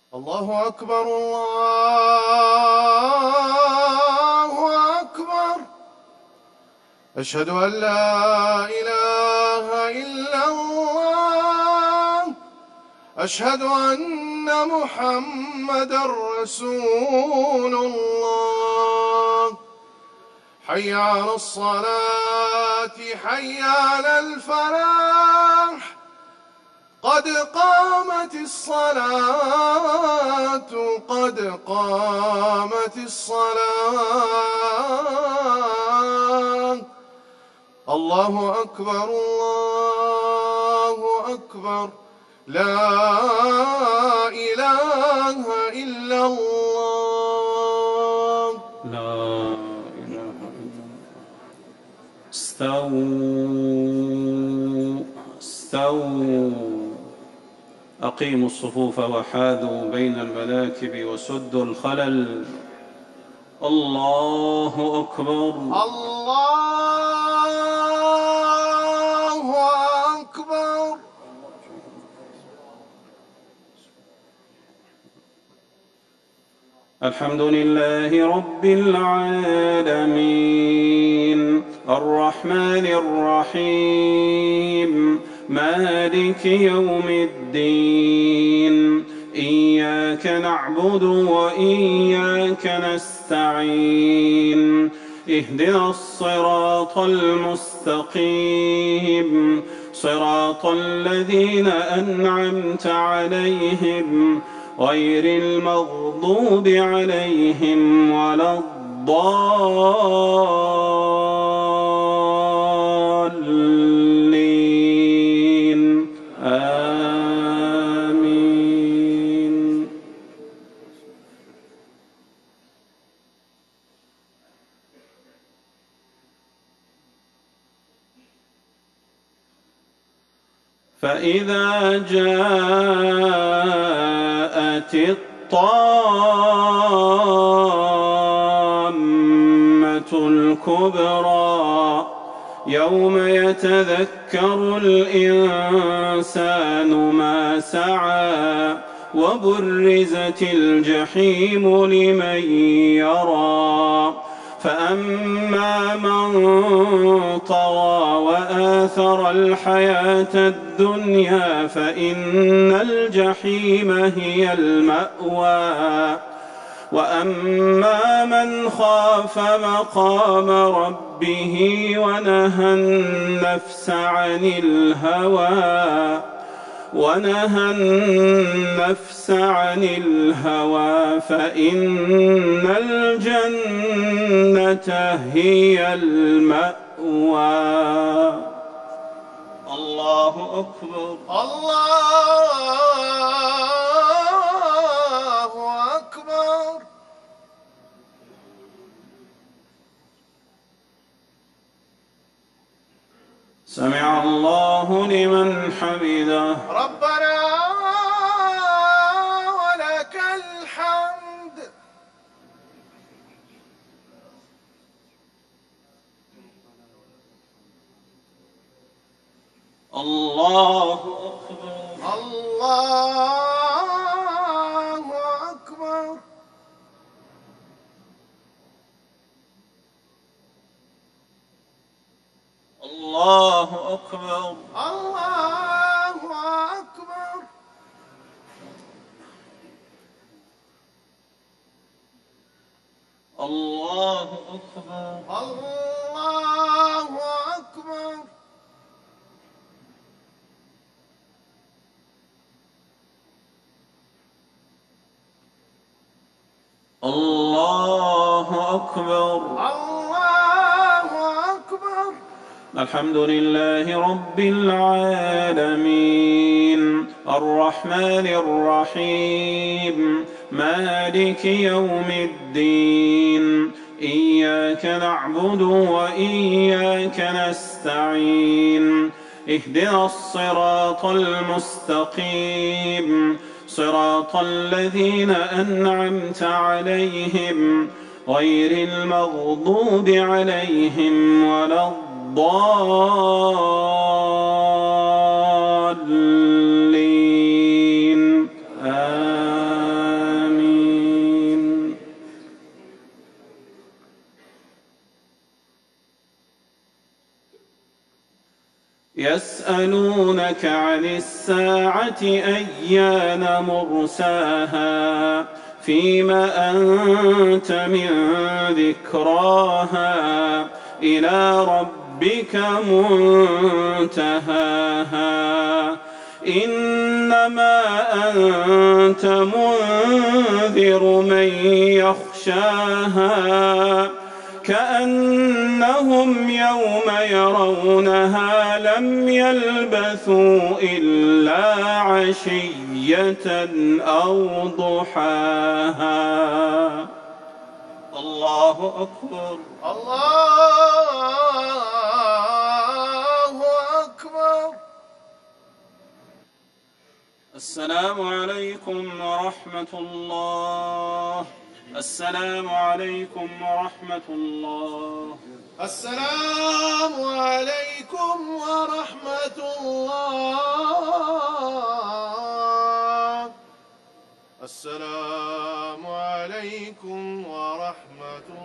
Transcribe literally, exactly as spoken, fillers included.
الله أكبر الله أكبر. أشهد أن لا إله إلا الله. أشهد أن محمدًا رسول الله. حي على الصلاة حي على الفلاح. قد قامت الصلاة قد قامت الصلاة. الله أكبر الله أكبر. لا إله إلا الله. لا إله إلا الله. استووا استووا أقيموا الصفوف وحاذوا بين المناكب وسدوا الخلل. الله أكبر الله أكبر. الحمد لله رب العالمين الرحمن الرحيم مالك يوم الدين. إياك نعبد وإياك نستعين. اهدنا الصراط المستقيم صراط الذين أنعمت عليهم غير المغضوب عليهم ولا الضالين. آمين. فإذا جاءت الطامة الكبرى يوم يتذكر الإنسان ما سعى وبرزت الجحيم لمن يرى. فأما من طغى وآثر الحياة الدنيا فإن الجحيم هي المأوى. وأما من خاف مقام ربه ونهى النفس عن الهوى ونهى النفس عن الهوى فإن الجنة هي المأوى. الله أكبر الله أكبر. سمع الله لمن حمده. ربنا ولك الحمد. الله أكبر الله أكبر. الله أكبر الله أكبر. الله أكبر الله أكبر. الله أكبر. الله أكبر. الحمد لله رب العالمين الرحمن الرحيم مالك يوم الدين. إياك نعبد وإياك نستعين. اهدنا الصراط المستقيم صراط الذين أنعمت عليهم غير المغضوب عليهم ولا الضالين. آمين. ويسألونك عن الساعة أيان مرساها فيما أنت من ذكراها إلى ربك منتهاها إنما أنت منذر من يخشاها كأنهم يوم يرونها لم يلبثوا إلا عشية أو ضحاها. الله أكبر. الله أكبر. السلام عليكم ورحمة الله. السلام عليكم ورحمة الله. السلام عليكم ورحمة الله. السلام عليكم ورحمة